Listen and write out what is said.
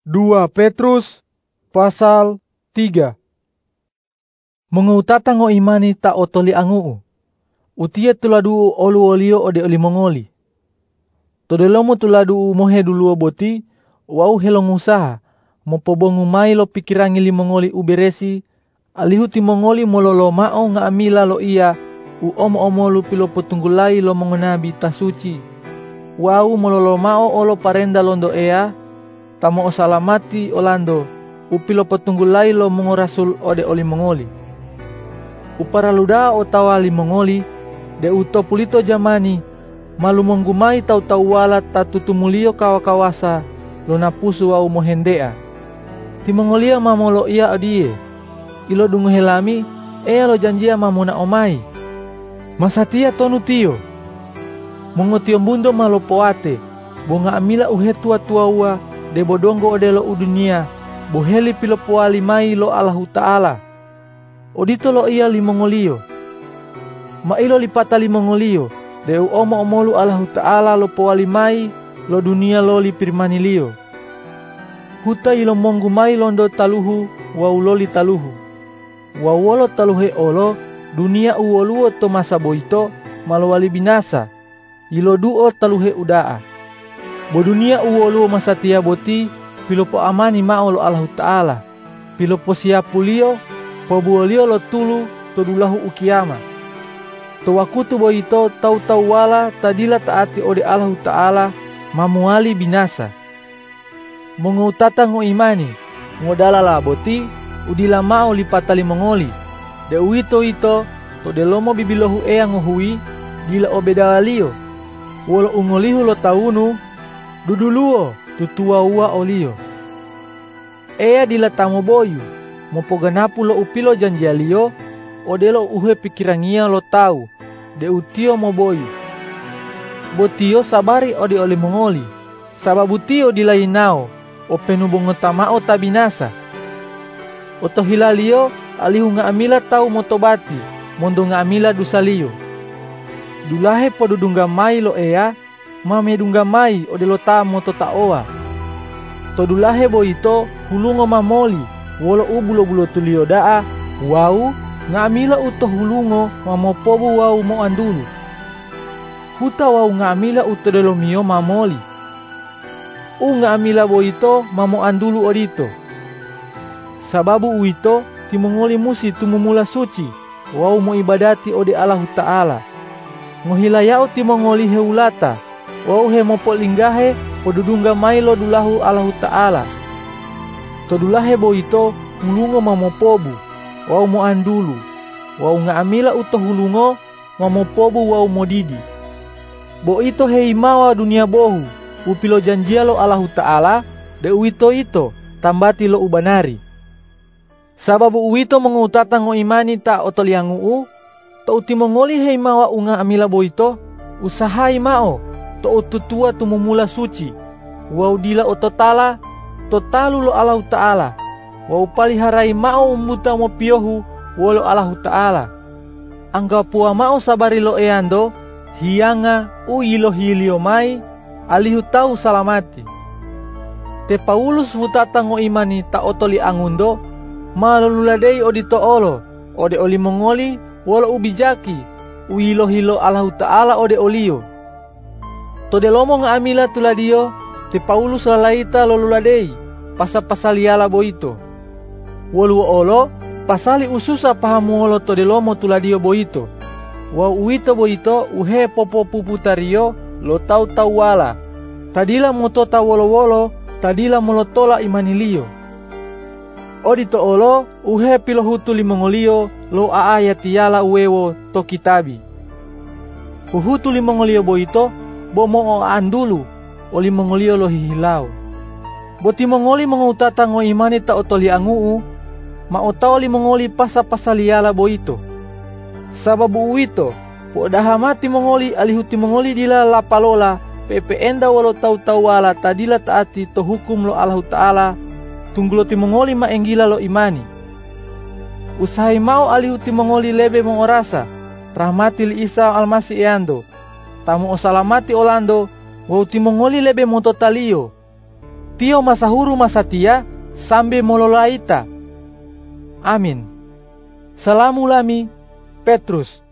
2 Petrus pasal 3. Mengutatang o imani ta otoli anguu. Utia tuladu olu olio ode oli mongoli. Todelomo tuladu mohe dulu boti, wau helong usaha, mopobongu mai lo pikirangi li mongoli uberesi, alihu ti mongoli mololo mao nga amila lo iya, omo lu pilo petunggulai lo mengenabi tasuci. Wau mololo mao olo parenda londo ea, tamo osalamati olando, upilo petunggulai lo mengorasul ode oli mongoli. Uparaluda o tawali mongoli, de utopulito jamani, malu menggumai tau wala tatutumulio kawa-kawasa, lo napusu wau mohendea. Ti mongolia mamolo ia odie, ilo dungu helami, ea lo janjia mamuna omai. Masatia tonu tio, mongotio bundo malo poate, bonga amila uhe tua ua, de bodongo odelo udunia, boheli pilo poali mai lo Allahu Ta'ala. Odito lo ia li mongolio. Ma ilo lipata li mongolio, de omolu Allahu Ta'ala lo poali mai, lo dunia lo li pirmani lio. Huta ilo monggu mai londo taluhu, wau loli taluhu. Wawolo taluhe olo, dunia uoluo to masa boito, malowali binasa. Ilo duo taluhe udaa. Bo dunia uoluo masa tia boti, pilopo amani mao lo Allahu Ta'ala. Pilopo siapulio, pobuolio lo tulu, todulahu ukiyama. To wakutu boito tau wala tadila taati ode Allahu Ta'ala, mamuali binasa. Mengutata ngo imani, ngodalala boti, udila mao lipatali mongoli. De uito ito, to delomo bibilohu ea ngohui, dila obedalio. Wolo ungolihu lo taunu, duduluo, tutua ua olio. Ea dila tamo boyu, mopoganapu lo upilo janjialio, odelo uhe pikirangia lo tau, de utio mo boyu. Botio sabari ode oli mongoli, sababu tio dilainao, o penubongo tamao tabinasa. Oto hilalio, alihu nga amila tau motobati, mondo nga amila dusalio. Dulahe podudungga mai lo ea, mame dungga mai odelo ta moto taoa. Todulahe boito, hulungo mamoli, wolo ubulo tulio daa, wau, nga amila uto hulungo, mamopobu wau mo andulu. Huta wau nga amila uto delomio mamoli. Nga amila boito, mamo andulu odito. Sababu uito, timongoli musi tumumula suci, wau mo ibadati ode Allahu Ta'ala. Ngohilayao timongoli heulata, wau he mopolinggahe, podudungga mailo dulahu Allahu Ta'ala. Todulahe boito, hulungo mamopobu, wau mo andulu. Wau nga amila uto hulungo, mamopobu wau modidi. Bo ito heimawa dunia bohu, upilo janjia lo Allahu Ta'ala, de uito ito, tambati lo ubanari. Sababu uito mengutata ngo imani ta otolianguu, to utimongoli heimawa unga amila boito, usahai mao, to ututua tumumula suci, wau dila ototala, totalu lo Allahu Ta'ala, wau paliharai mao umbuta mo piohu, wolo Allahu Ta'ala. Angga pua mao sabari lo eando, hianga uilo hilio mai, alihu tau salamati. Te Paulus hutata ngo imani ta otoli angundo, malululadei odito olo, ode oli mongoli, wolo ubijaki, uilo hilo Allahu Ta'ala ode olio. Todelomo nga amila tuladio, te Paulus lalaita loluladei, pasaliala boito. Wolu olo, pasali ususa pahamu olo todelomo tuladio boito. Wa uito boito uhe popo puputario, lo tau wala. Tadila motota wolo, tadila molotola imanilio. Odito olo, uhe pilohutu limongolio, lo aayatiala uwewo to kitabi. Uhutu limongolio boito, bomo o andulu, o limongolio lo hihilau. Boti mongoli mengutata ngo imani ta otoli anguu, maotao limongoli pasaliala boito. Sababu uito, podahamati mongoli alihuti mongoli dila lapalola, pepeenda walo tau wala tadila taati to hukum lo Allahu Ta'ala, tunggulo timongoli maenggila lo imani. Usahai mau alihu timongoli lebe mengorasa, rahmati li Isa almasi eando, tamu osalamati olando, wau timongoli lebe mototalio. Tio masahuru masatia sambe mololaita. Amin. Salamu lami, Petrus.